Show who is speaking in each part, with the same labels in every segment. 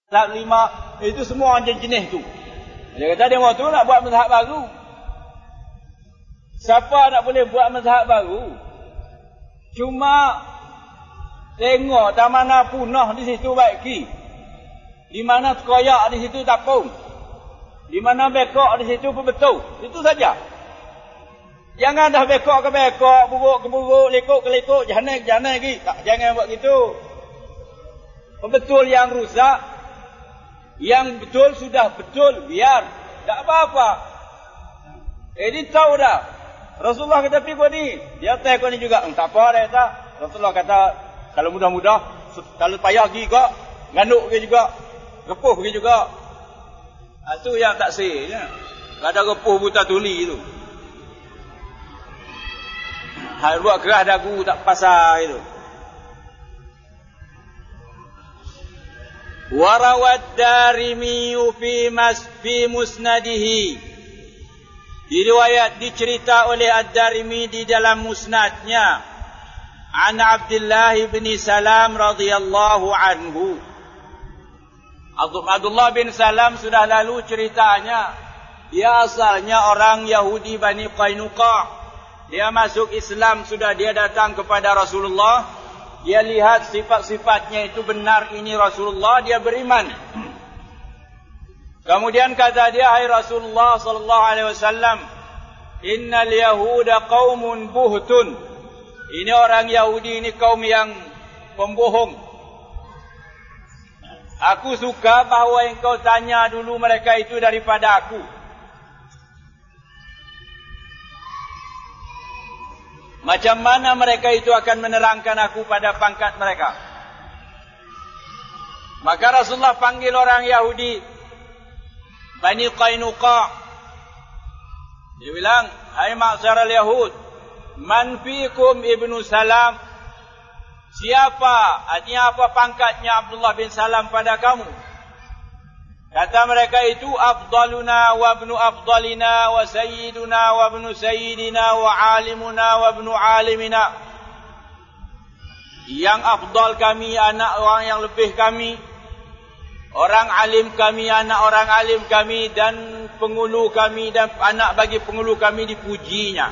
Speaker 1: mazhab 5, itu semua orang jenis tu. Dia kata dia tu nak buat mazhab baru. Siapa nak boleh buat mazhab baru? Cuma tengok tak mana punah di situ baiki. Di mana sekoyak di situ tapung. Di mana bekok di situ pun betul. Itu saja. Jangan dah bekok ke bekok, buruk ke buruk, lekuk ke lekuk, jahannam ke jahannam lagi. Tak, jangan buat gitu. Betul yang rusak, yang betul sudah betul, biar. Tak apa-apa. Ini tahu dah. Rasulullah kata pergi kau ni. Dia tanya kau ni juga. Tak apa dah kata. Rasulullah kata, kalau mudah-mudah, kalau payah pergi kau, nganduk pergi juga. Repuh pergi juga. Itu yang tak sahihnya. Ada repuh buta tuli tu. Hal buat kerah dagu tak pasal itu. Warawad Darimi fi musnadihi. Diriwayat dicerita oleh Ad-Darimi di dalam musnadnya. An Abdullah bin Salam radhiyallahu anhu. Abdullah bin Salam sudah lalu ceritanya. Dia asalnya orang Yahudi Bani Qainuqa. Dia masuk Islam, sudah dia datang kepada Rasulullah. Dia lihat sifat-sifatnya itu benar, ini Rasulullah, dia beriman. Kemudian kata dia, hai Rasulullah sallallahu alaihi wasallam, innal yahuda qaumun buhtun. Ini orang Yahudi, ini kaum yang pembohong. Aku suka bahawa engkau tanya dulu mereka itu daripada aku. Macam mana mereka itu akan menerangkan aku pada pangkat mereka. Maka Rasulullah panggil orang Yahudi Bani Qainuqa. Dia bilang, hai ma'syaral Yahud, man fikum ibnu Salam. Siapa, artinya apa pangkatnya Abdullah bin Salam pada kamu? Kata mereka itu, afdaluna wa ibnu afdalina wa sayyiduna wa ibnu sayyidina wa alimuna wa ibnu alimina. Yang afdal kami, anak orang yang lebih kami. Orang alim kami, anak orang alim kami. Dan pengulu kami dan anak bagi pengulu kami dipujinya.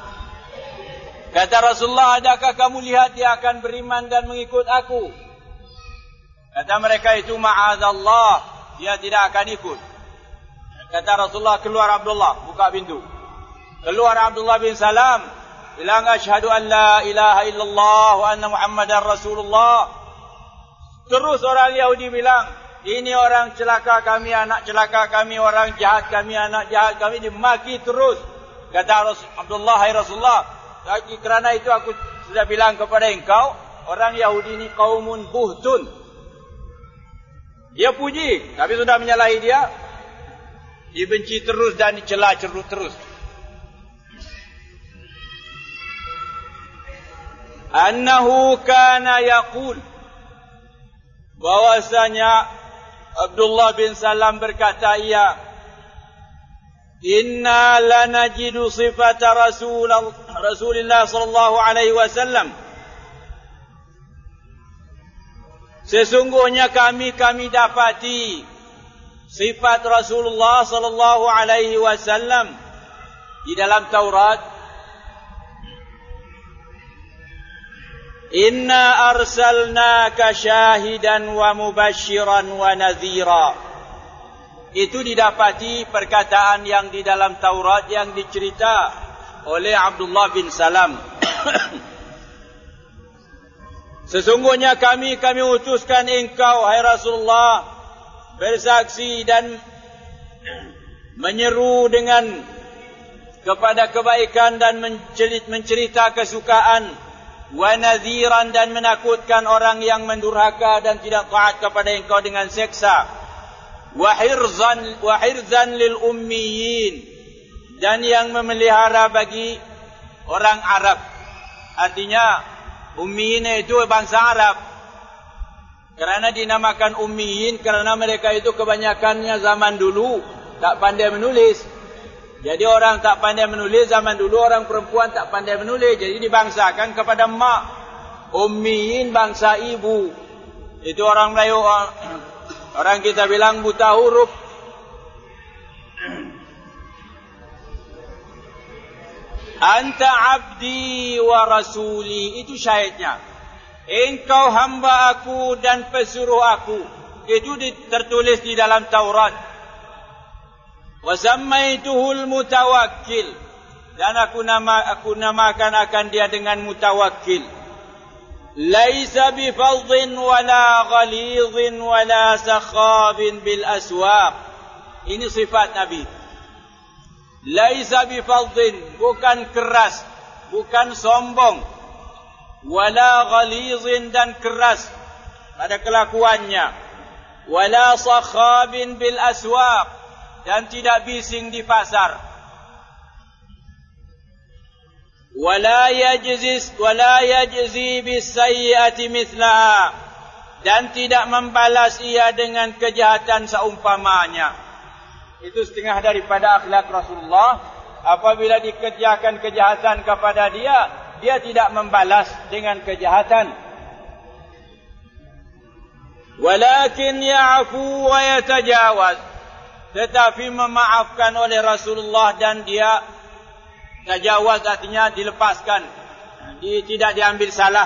Speaker 1: Kata Rasulullah, adakah kamu lihat dia akan beriman dan mengikut aku? Kata mereka itu, ma'adzallah, dia tidak akan ikut. Kata Rasulullah, keluar Abdullah, buka pintu. Keluar Abdullah bin Salam, bilang asyhadu an la ilaha illallah wa anna Muhammadar Rasulullah. Terus orang Yahudi bilang, ini orang celaka kami, anak celaka kami, orang jahat kami, anak jahat kami, dimaki terus. Kata Abdullah, hai Rasulullah, kerana itu aku sudah bilang kepada engkau, orang Yahudi ini qaumun buhtun. Dia puji, tapi sudah menyalahi dia. Dibenci terus dan dicela terus. Annahu kana yaqul, bahwasanya Abdullah bin Salam berkata, ia inna lanajidu sifata Rasulillah sallallahu alaihi wasallam. Sesungguhnya kami dapati sifat Rasulullah sallallahu alaihi wasallam di dalam Taurat. Inna arsalnaka syahidan wa mubasyiran wa nadhira. Itu didapati perkataan yang di dalam Taurat yang dicerita oleh Abdullah bin Salam. Sesungguhnya kami utuskan engkau, hai Rasulullah, bersaksi dan menyeru dengan kepada kebaikan dan mencerita kesukaan, wa nadhiran, dan menakutkan orang yang mendurhaka dan tidak taat kepada engkau dengan seksa, wa hirzan lil ummiyin, dan yang memelihara bagi orang Arab. Artinya ummiyin itu bangsa Arab. Kerana dinamakan ummiyin, kerana mereka itu kebanyakannya zaman dulu tak pandai menulis. Jadi orang tak pandai menulis zaman dulu, orang perempuan tak pandai menulis. Jadi dibangsakan kepada mak. Ummiyin bangsa ibu. Itu orang Melayu, Orang kita bilang buta huruf. Anta abdi wa rasuli, itu syahidnya. Engkau hamba aku dan pesuruh aku. Itu tertulis di dalam Taurat. Wa sammaituhul mutawakkil, dan aku namakan akan dia dengan mutawakkil. Laisa bi fadhin wala ghalidhin wala sakhabin bil aswaq. Ini sifat Nabi. Laisa bi fadhin, bukan keras, bukan sombong. Wala ghalizin, dan keras pada kelakuannya. Wala sakhabin bil aswaq, dan tidak bising di pasar. Wala yajzi bis sayyiati mithlaha, dan tidak membalas ia dengan kejahatan seumpamanya. Itu setengah daripada akhlak Rasulullah. Apabila dikerjakan kejahatan kepada dia, dia tidak membalas dengan kejahatan. Walakin ya'fu wa yatajawaz, tetapi memaafkan oleh Rasulullah, dan dia tajawaz, artinya dilepaskan, tidak diambil salah.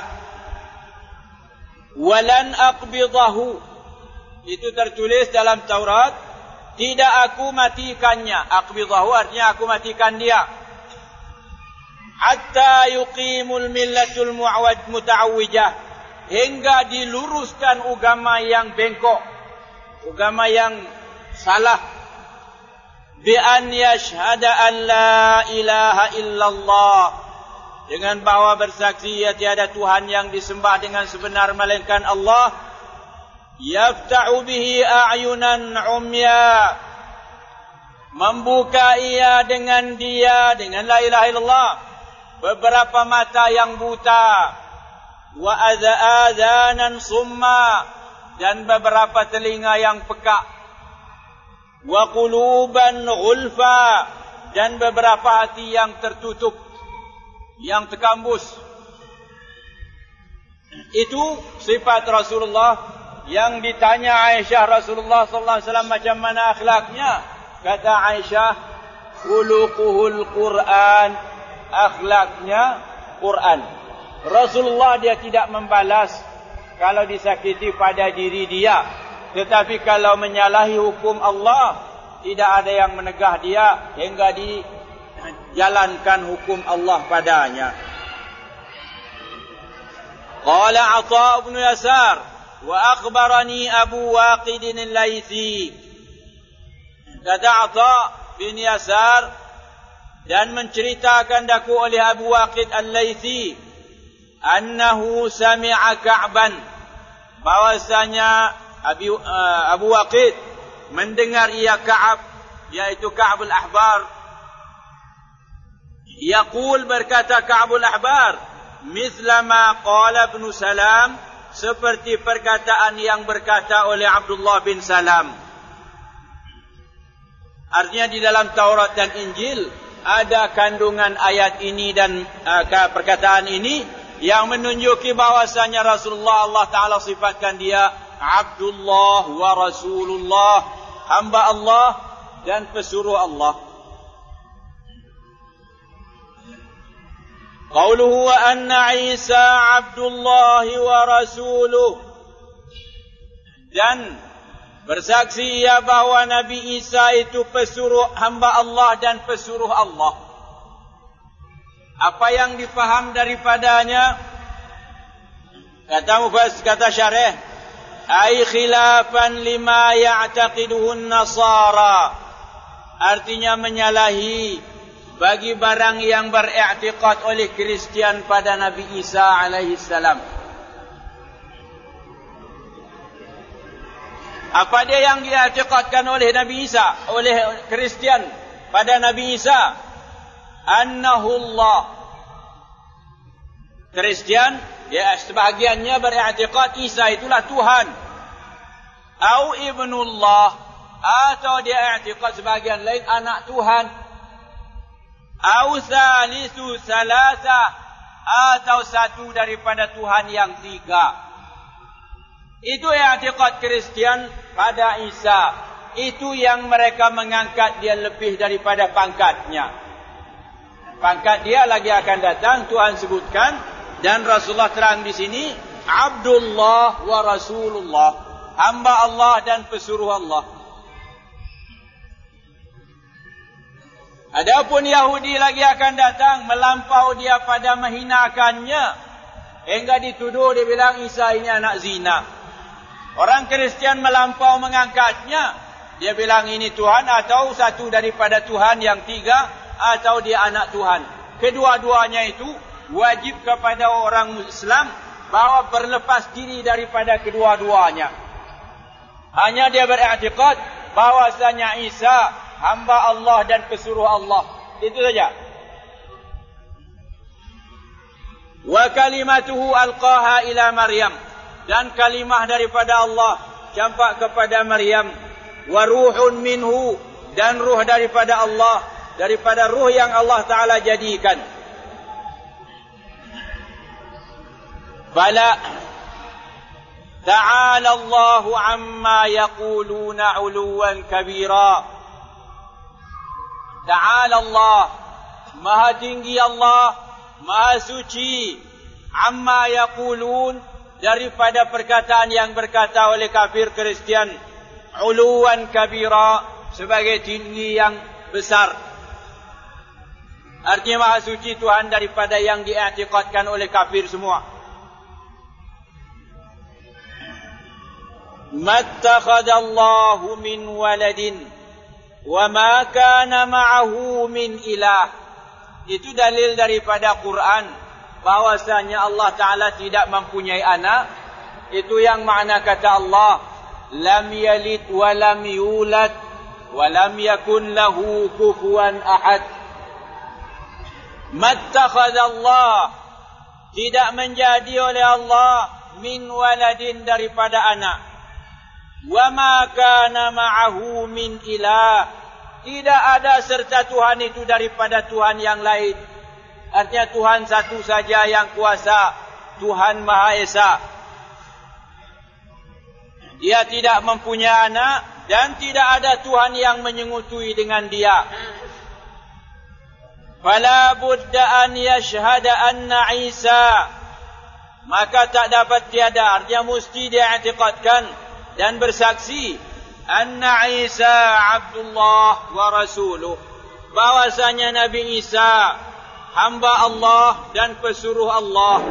Speaker 1: Walan aqbidahu, itu tertulis dalam Taurat. Tidak aku matikannya. Aqbidahu artinya aku matikan dia. Hatta yuqimul millatul muta'awwijah, hingga diluruskan agama yang bengkok, agama yang salah. Bi an yashhada an la ilaha illallah, dengan bahawa bersaksi ya tiada Tuhan yang disembah dengan sebenar melainkan Allah. Yafta'u bihi a'yunan umya, membuka ia dengan dengan la ilaha illallah, beberapa mata yang buta. Wa adzanan summa, dan beberapa telinga yang peka. Wa quluban ghulfa, dan beberapa hati yang tertutup, yang terkambus. Itu sifat Rasulullah. Yang ditanya Aisyah Rasulullah sallallahu alaihi wasallam macam mana akhlaknya, kata Aisyah, khuluquhul Quran, akhlaknya Quran. Rasulullah dia tidak membalas kalau disakiti pada diri dia, tetapi kalau menyalahi hukum Allah, tidak ada yang menegah dia hingga dijalankan hukum Allah padanya. Qala Atha bin Yasar wa akhbarani Abu Waqid al-Laythi, kata Atha bin Yasar, dan menceritakan daku oleh Abu Waqid al-Laythi, annahu sami'a Ka'ban, bahwasanya Abu Waqid mendengar ia Ka'ab, yaitu Ka'bul Ahbar, yaqul, berkata Ka'bul Ahbar, mithla ma qala Ibn Salam, seperti perkataan yang berkata oleh Abdullah bin Salam. Artinya di dalam Taurat dan Injil ada kandungan ayat ini dan perkataan ini yang menunjuki bahwasanya Rasulullah, Allah Ta'ala sifatkan dia Abdullah wa Rasulullah, hamba Allah dan pesuruh Allah. Qauluhu wa anna Isa Abdullah wa Rasuluh, dan bersaksi ia bahawa Nabi Isa itu pesuruh, hamba Allah dan pesuruh Allah. Apa yang difaham daripadanya? Kata syarih, ay khilafan lima ya'taqiduhun nasara, artinya menyalahi bagi barang yang beriktikad oleh Kristian pada Nabi Isa alaihi salam. Apa dia yang diiktikadkan oleh Nabi Isa, oleh Kristian pada Nabi Isa? Annahu Allah. Kristian, ya sebahagiannya beriktikad Isa itulah Tuhan. Au ibnullah, atau dia iktikad sebahagian lain anak Tuhan. Au salisu salasa, atau satu daripada Tuhan yang tiga. Itu i'tiqad Kristian pada Isa. Itu yang mereka mengangkat dia lebih daripada pangkatnya. Pangkat dia lagi akan datang, Tuhan sebutkan, dan Rasulullah terang di sini, Abdullah wa Rasulullah, hamba Allah dan pesuruh Allah. Adapun Yahudi lagi akan datang, melampau dia pada menghinakannya, hingga dituduh dia bilang Isa ini anak zina. Orang Kristian melampau mengangkatnya, dia bilang ini Tuhan atau satu daripada Tuhan yang tiga, atau dia anak Tuhan. Kedua-duanya itu wajib kepada orang Islam bahawa berlepas diri daripada kedua-duanya. Hanya dia beriktikad bahwasanya Isa hamba Allah dan pesuruh Allah. Itu saja. Wa kalimatuhu alqaha ila Maryam, dan kalimah daripada Allah campak kepada Maryam. Wa ruhun minhu, dan ruh daripada Allah, daripada ruh yang Allah Ta'ala jadikan. Bala ta'ala Allahu amma yaquluna 'uluwan kabira. Ta'ala Allah, maha tinggi Allah, maha suci, amma yaqulun, daripada perkataan yang berkata oleh kafir Kristian, 'uluwan kabira, sebagai tinggi yang besar. Artinya maha suci Tuhan daripada yang diiktikadkan oleh kafir semua. Mattakhadallahu min waladin wa ma kana ma'ahu min ilah. Itu dalil daripada Quran bahwasanya Allah Ta'ala tidak mempunyai anak. Itu yang makna kata Allah, lam yalid wa lam yulad wa lam yakun lahu kufuwan ahad. Mattakhadallah, tidak menjadi oleh Allah, min waladin, daripada anak. Wa ma kana ma'ahu min ilah, tidak ada serta Tuhan itu daripada Tuhan yang lain. Artinya Tuhan satu saja yang kuasa, Tuhan Maha Esa. Dia tidak mempunyai anak dan tidak ada Tuhan yang menyengutui dengan dia. Fala budda an yashhada anna Isa, maka tak dapat tiada, artinya mesti dia i'tiqadkan dan bersaksi, anna Isa Abdullah wa Rasuluh, bahwasanya Nabi Isa hamba Allah dan pesuruh Allah.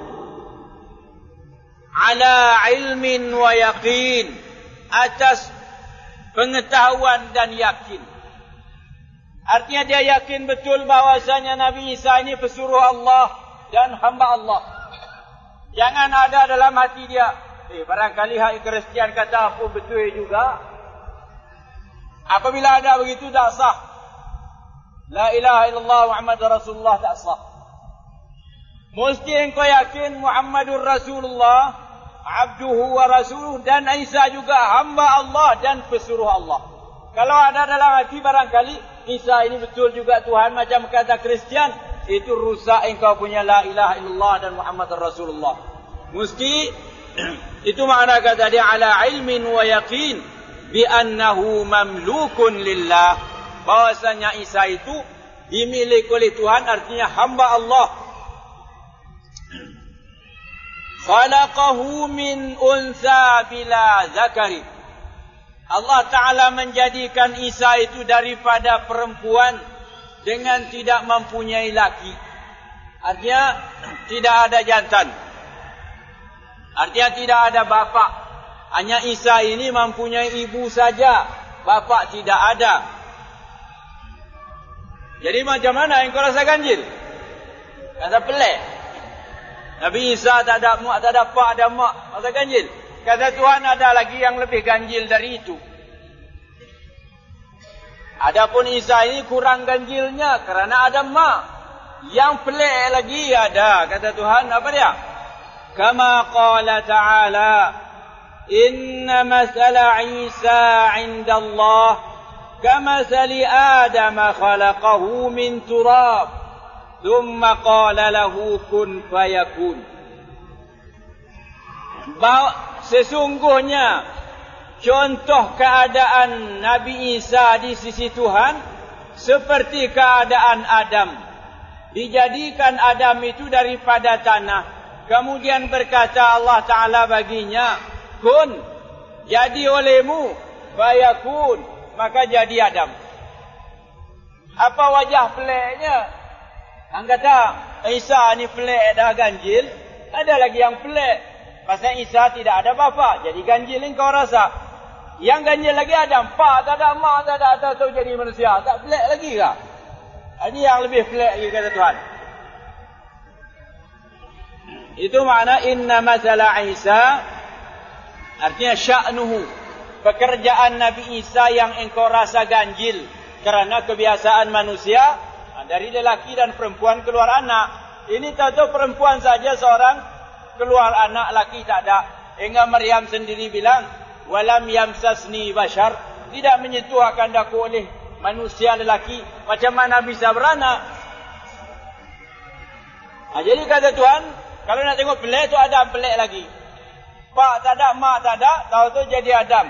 Speaker 1: Ala ilmin wa yaqin, atas pengetahuan dan yakin. Artinya dia yakin betul bahwasanya Nabi Isa ini pesuruh Allah dan hamba Allah. Jangan ada dalam hati dia, barangkali hak Kristian kata aku betul juga. Apabila ada begitu tak sah. La ilaha illallah Muhammadur Rasulullah tak sah. Mesti engkau yakin Muhammadur Rasulullah, abduhu wa rasuluh, dan Isa juga hamba Allah dan pesuruh Allah. Kalau ada dalam hati barangkali Isa ini betul juga Tuhan macam kata Kristian, itu rusak engkau punya la ilaha illallah dan Muhammadur Rasulullah. Mesti itu makna kata dia ala ilmin wa yaqin bi annahu mamlukun lillah, bahwasanya Isa itu dimiliki oleh Tuhan, artinya hamba Allah. Khalaqahu min unsa bila zakari, Allah Ta'ala menjadikan Isa itu daripada perempuan dengan tidak mempunyai laki. Artinya tidak ada jantan. Artinya tidak ada bapa. Hanya Isa ini mempunyai ibu saja, bapa tidak ada. Jadi macam mana engkau rasa ganjil? Kata pelik. Nabi Isa tak ada mak, tak ada pak, ada mak, rasa ganjil. Kata Tuhan ada lagi yang lebih ganjil dari itu. Adapun Isa ini kurang ganjilnya kerana ada mak. Yang pelik lagi ada, kata Tuhan, apa dia? Kama qala ta'ala, inna masala Isa 'inda Allah kamathali Adam khalaqahu min turab thumma qala lahu kun fayakun. sesungguhnya contoh keadaan Nabi Isa di sisi Tuhan seperti keadaan Adam. Dijadikan Adam itu daripada tanah. Kemudian berkata Allah Ta'ala baginya, kun, jadi olehmu, fayakun, maka jadi Adam. Apa wajah peliknya? Orang kata, Isa ni pelik dah ganjil. Ada lagi yang pelik. Pasal Isa tidak ada bapa. Jadi ganjil ni kau rasa. Yang ganjil lagi Adam. Pak tak ada, mak tak ada, atau jadi manusia. Tak pelik lagi kah? Ini yang lebih pelik lagi kata Tuhan. Itu makna inna masala Isa. Artinya sya'nuhu. Pekerjaan Nabi Isa yang engkau rasa ganjil. Kerana kebiasaan manusia, dari lelaki dan perempuan keluar anak. Ini tahu perempuan saja seorang keluar anak, laki tak ada. Hingga Maryam sendiri bilang, walam yamsasni bashar, tidak menyentuh akan daku oleh manusia lelaki. Macam mana bisa beranak? Jadi kata Tuhan, kalau nak tengok pelik tu Adam pelik lagi. Pak tak ada, mak tak ada, tahu tu jadi Adam.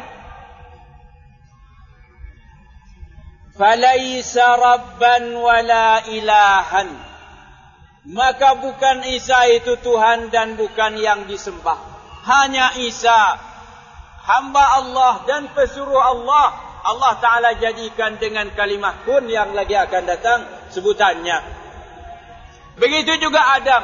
Speaker 1: Falaisa rabban wala ilahan. Maka bukan Isa itu Tuhan dan bukan yang disembah. Hanya Isa, hamba Allah dan pesuruh Allah. Allah Ta'ala jadikan dengan kalimah kun yang lagi akan datang sebutannya. Begitu juga Adam.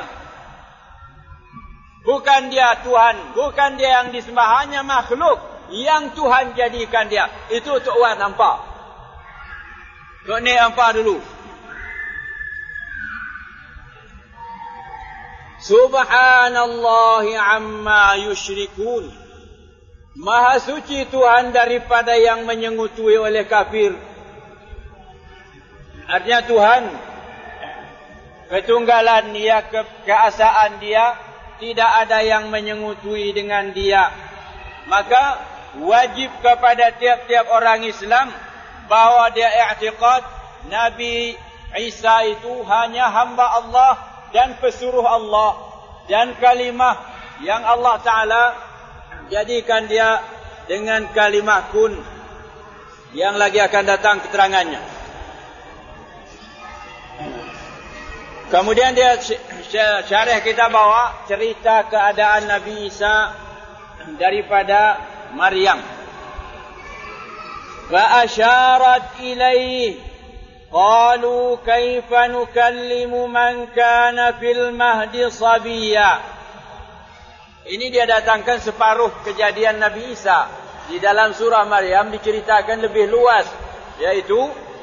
Speaker 1: Bukan dia Tuhan, bukan dia yang disembah, hanya makhluk yang Tuhan jadikan dia. Itu Tok Wan nampak. Tok Nek nampak dulu. Subhanallahi amma yusyrikun. Maha suci Tuhan daripada yang menyengutui oleh kafir. Artinya Tuhan, ketunggalan dia, keesaan dia, tidak ada yang menyengutui dengan dia. Maka wajib kepada tiap-tiap orang Islam bahawa dia i'tiqad Nabi Isa itu hanya hamba Allah dan pesuruh Allah, dan kalimah yang Allah Ta'ala jadikan dia dengan kalimah kun yang lagi akan datang keterangannya. Kemudian dia syarah kita bawa cerita keadaan Nabi Isa daripada Maryam. Wa asyarat ilaihi qalu kaifa nukallimu man kana fil mahdi sabiyya. Ini dia datangkan separuh kejadian Nabi Isa. Di dalam surah Maryam diceritakan lebih luas, yaitu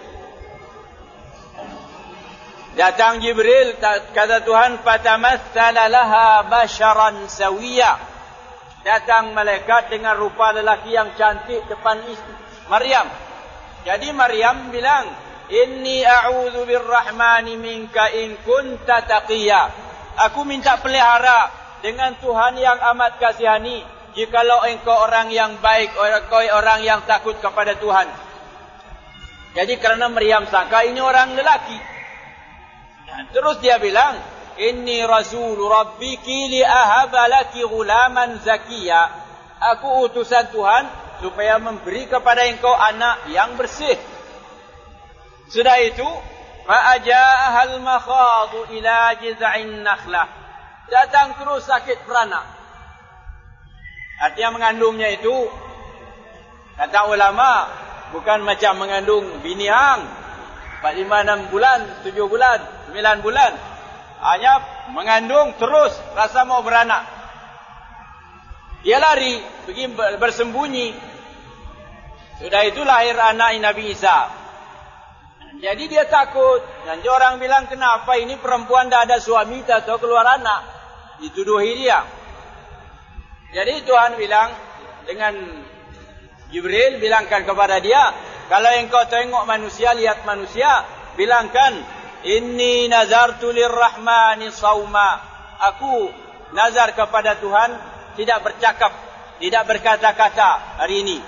Speaker 1: datang Jibril, kata Tuhan, fatamatsala laha basharan sawiyya. Datang malaikat dengan rupa lelaki yang cantik depan Maryam. Jadi Maryam bilang, inni a'udzu birrahmani minka in kunta taqiyya. Aku minta pelihara dengan Tuhan yang amat kasihani, jikalau engkau orang yang baik, orang yang takut kepada Tuhan. Jadi kerana Maryam sangka ini orang lelaki. Terus dia bilang, inni rasulu rabbiki li ahaba laki ghulaman zakiyya. Aku utusan Tuhan supaya memberi kepada engkau anak yang bersih. Sudah itu, fa'aja'ahal makhadu ila jiz'in nakhlah. Datang terus sakit beranak. Artinya mengandungnya itu, kata ulama, bukan macam mengandung bini hang 4, 5, 6 bulan, 7 bulan, 9 bulan. Hanya mengandung terus rasa mau beranak. Dia lari, pergi bersembunyi. Sudah itu lahir anak Nabi Isa. Jadi dia takut. Dan orang bilang, kenapa ini perempuan dah ada suami atau keluar anak? Dituduhi dia. Jadi Tuhan bilang dengan Jibril, bilangkan kepada dia, kalau engkau tengok manusia, lihat manusia, bilangkan, inni nazartu lirrahmani sawma. Aku nazar kepada Tuhan, tidak bercakap, tidak berkata-kata hari ini.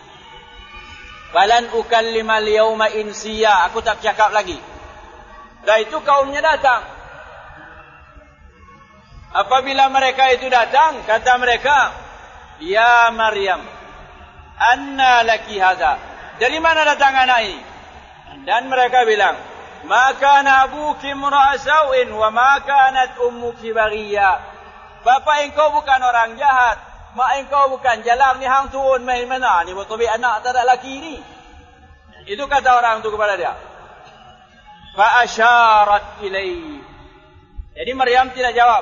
Speaker 1: Falan ukallimal yawma insiya. Aku tak bercakap lagi. Dan itu kaumnya datang. Apabila mereka itu datang, kata mereka, Ya Maryam, anna laki hadha? Dari mana datang anak ini? Dan mereka bilang, ma kana abuki imra'a sawin wa ma kanat ummuki baghiya. Bapa engkau bukan orang jahat, mak engkau bukan jalang ni hang turun main mana ni buat tobi anak tak ada laki ni. Itu kata orang tu kepada dia. Fa asyarat ilaihi. Jadi Maryam tidak jawab.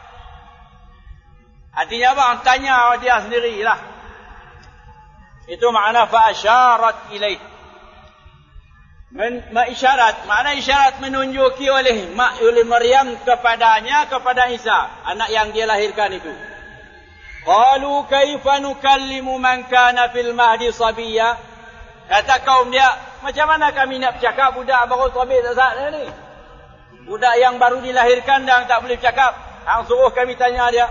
Speaker 1: Artinya apa? Tanya dia sendirilah. Itu makna fa asyarat ilaihi. Isyarat, makna isyarat menunjuki oleh Maryam kepadanya, kepada Isa, anak yang dia lahirkan itu. Qalu kaifa nukallimu man kana fil mahdi sabiyya? Kata kaum dia, macam mana kami nak bercakap budak baru sabi tak sah ni? Budak yang baru dilahirkan dan tak boleh bercakap. Hang suruh kami tanya dia.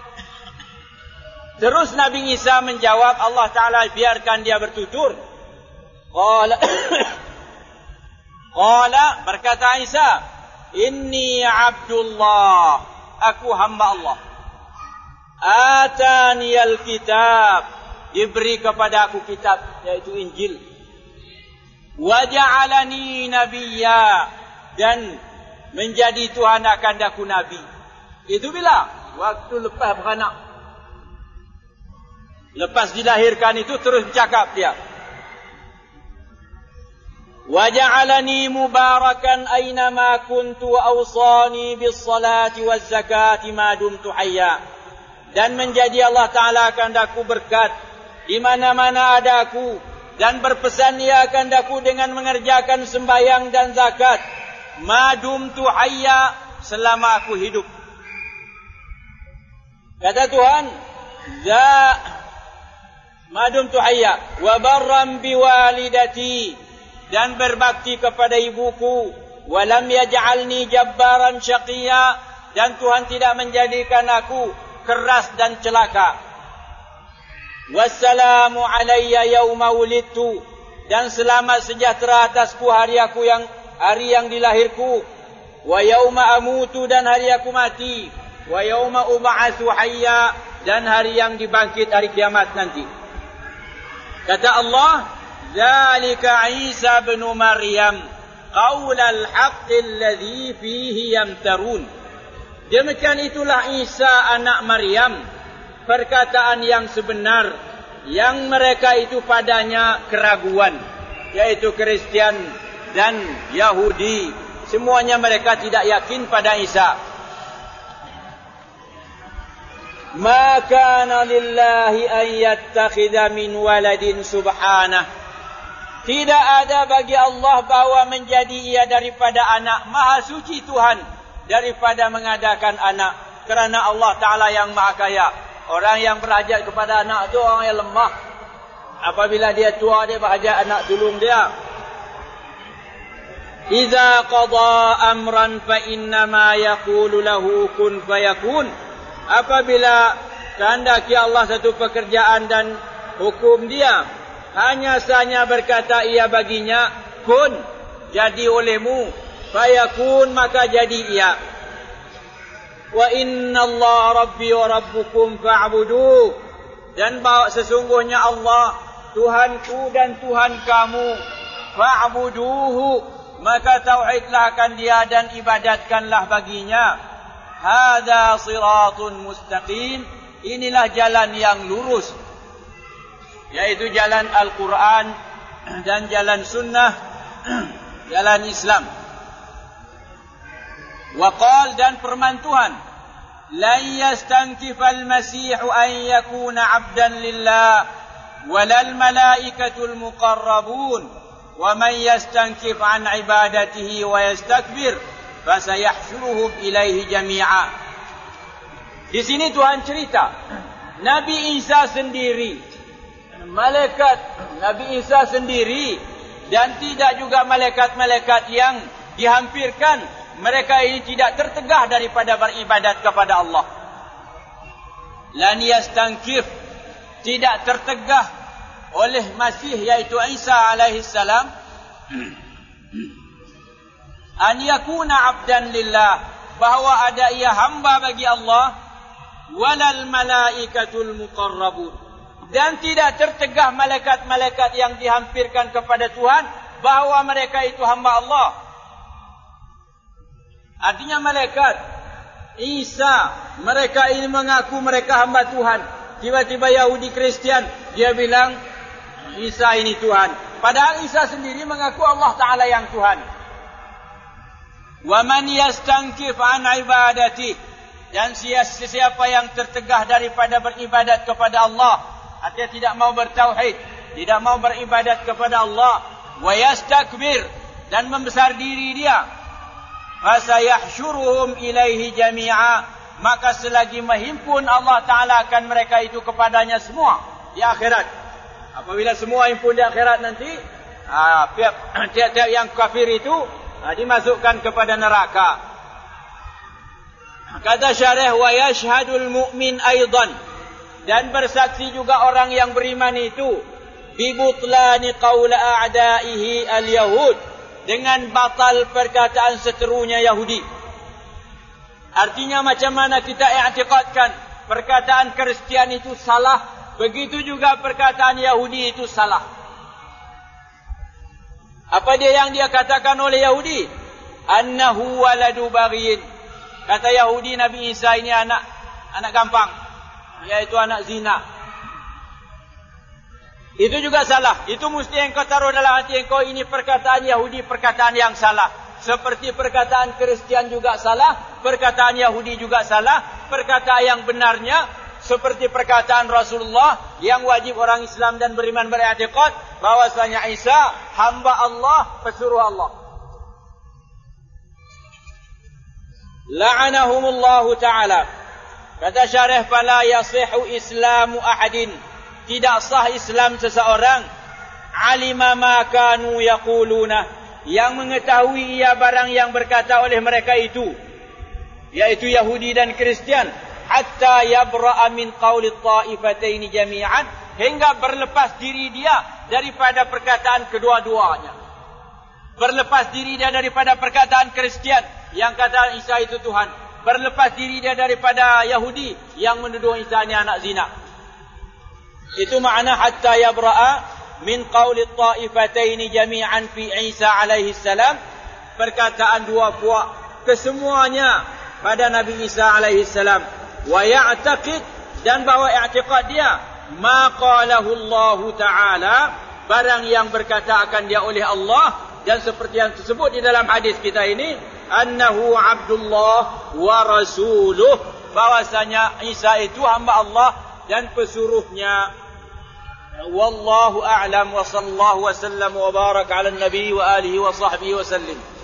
Speaker 1: Terus Nabi Isa menjawab, Allah Ta'ala biarkan dia bertutur. Qala berkata Isa, inni Abdullah, aku hamba Allah. Ataniyal kitab, diberi kepada aku kitab, yaitu Injil. Wa ja'alani nabiyya, dan menjadi Tuhan akan aku nabi. Itu bila? Waktu lepas beranak. Lepas dilahirkan itu terus bercakap dia. Wa ja'alani mubarakan aynama kuntu wa awsani bis salati waz zakati ma dumtu hayya. Dan menjadi Allah Ta'ala akan aku berkat di mana-mana ada aku, dan berpesan ia akan aku dengan mengerjakan sembahyang dan zakat ma dumtu hayya, selama aku hidup. Kata Tuhan, madum tu hayya wa barram biwalidati, dan berbakti kepada ibuku, wa lam yaj'alni jabbaran syaqiyya, dan Tuhan tidak menjadikan aku keras dan celaka. Wassalamu alayya yauma wulidtu, dan selamat sejahtera atasku hari yang dilahirku, wa yauma amutu, dan hari aku mati, wa yauma ub'atsu hayya, dan hari yang dibangkit hari kiamat nanti. Kata Allah, zalika Isa bin Maryam qaulal haqqil ladzi fihi yamtarun. Demikian itulah Isa anak Maryam, perkataan yang sebenar yang mereka itu padanya keraguan, yaitu Kristian dan Yahudi. Semuanya mereka tidak yakin pada Isa. Ma kana lillahi an yattakhidha min waladin subhanah. Tidak ada bagi Allah bahawa menjadi ia daripada anak. Maha suci Tuhan daripada mengadakan anak. Kerana Allah Ta'ala yang maha kaya. Orang yang berhajat kepada anak itu orang yang lemah. Apabila dia tua, dia berhajat anak tolong dia. Iza qada amran fa innama yaqulu lahu kun fayakun. Apabila kehendaki Allah satu pekerjaan dan hukum dia, hanya sahaja berkata ia baginya, kun, jadi olehmu, fayakun, maka jadi ia. Wa inna Allah rabbi wa rabbukum fa'budu, dan sesungguhnya Allah Tuhanku dan Tuhan kamu, fa'buduhu, maka tauhidlah akan dia dan ibadatkanlah baginya. Hadza siratun mustaqim, inilah jalan yang lurus, yaitu jalan Al-Quran dan jalan sunnah, jalan Islam. Waqal, dan firman Tuhan, lan yastankifal masihu an yakuna abdan lillah walal malaikatul muqarrabun wa man yastankif an ibadatihi wa yastakbir fasayahsyuruhum ilaihi jami'a. Di sini Tuhan cerita Nabi Isa sendiri, Nabi Isa sendiri, dan tidak juga malaikat-malaikat yang dihampirkan, mereka ini tidak tertegah daripada beribadat kepada Allah. Lan yastankif, tidak tertegah oleh Masih, yaitu Isa alaihi salam, an yakuna abdan lillah, bahawa ada ia hamba bagi Allah, walal malaikatul muqarrabun. Dan tidak tertegah malaikat-malaikat yang dihampirkan kepada Tuhan bahawa mereka itu hamba Allah. Artinya malaikat Isa, mereka ini mengaku mereka hamba Tuhan. Tiba-tiba Yahudi Kristian dia bilang Isa ini Tuhan. Padahal Isa sendiri mengaku Allah Ta'ala yang Tuhan. Wa man yastankif an ibadati, dan siapa yang tertegah daripada beribadat kepada Allah, artinya tidak mau bertauhid, tidak mau beribadat kepada Allah, wa yastakbir, dan membesar diri dia, fasayahsyuruhum ilaihi jami'a, maka selagi menghimpun Allah Ta'ala akan mereka itu kepadanya semua di akhirat. Apabila semua himpun di akhirat nanti, tiap-tiap yang kafir itu dimasukkan kepada neraka. Kata syarih, wa yashhadul mu'min aidan, dan bersaksi juga orang yang beriman itu bi butlani qaul a'da'ihi al-yahud, dengan batal perkataan seterunya Yahudi. Artinya macam mana kita i'tiqadkan perkataan Kristian itu salah, begitu juga perkataan Yahudi itu salah. Apa dia yang dia katakan oleh Yahudi? Annahu waladu baghin. Kata Yahudi Nabi Isa ini anak gampang, yaitu anak zina. Itu juga salah. Itu mesti engkau taruh dalam hati engkau, ini perkataan Yahudi, perkataan yang salah. Seperti perkataan Kristian juga salah, perkataan Yahudi juga salah. Perkataan yang benarnya seperti perkataan Rasulullah yang wajib orang Islam dan beriman beriktikad bahwasanya Isa hamba Allah, pesuruh Allah. La'anahumullahu ta'ala. Kata syarih, fala yasihu islamu ahadin, tidak sah Islam seseorang, alima ma kanu yaquluna, yang mengetahui ia barang yang berkata oleh mereka itu, yaitu Yahudi dan Kristian, hatta yabra'a min qawli ta'ifataini jami'an, hingga berlepas diri dia daripada perkataan kedua-duanya. Berlepas diri dia daripada perkataan Kristian yang kata Isa itu Tuhan, berlepas diri dia daripada Yahudi yang menuduh Isa ini anak zina. Itu makna hatta yabra'a min qawli ta'ifataini jami'an fi Isa alaihi salam, perkataan dua puak kesemuanya pada Nabi Isa alaihi salam. Wa ya'taqid, dan bahawa i'tiqad dia, ma qalahu Allah Ta'ala, barang yang berkata akan dia oleh Allah, dan seperti yang tersebut di dalam hadis kita ini, annahu abdullah wa rasuluh, bahwasanya Isa itu hamba Allah dan pesuruhnya. Wallahu a'lam, wa sallallahu wa sallam wa baraka ala nabi wa alihi wa sahbihi wa sallim.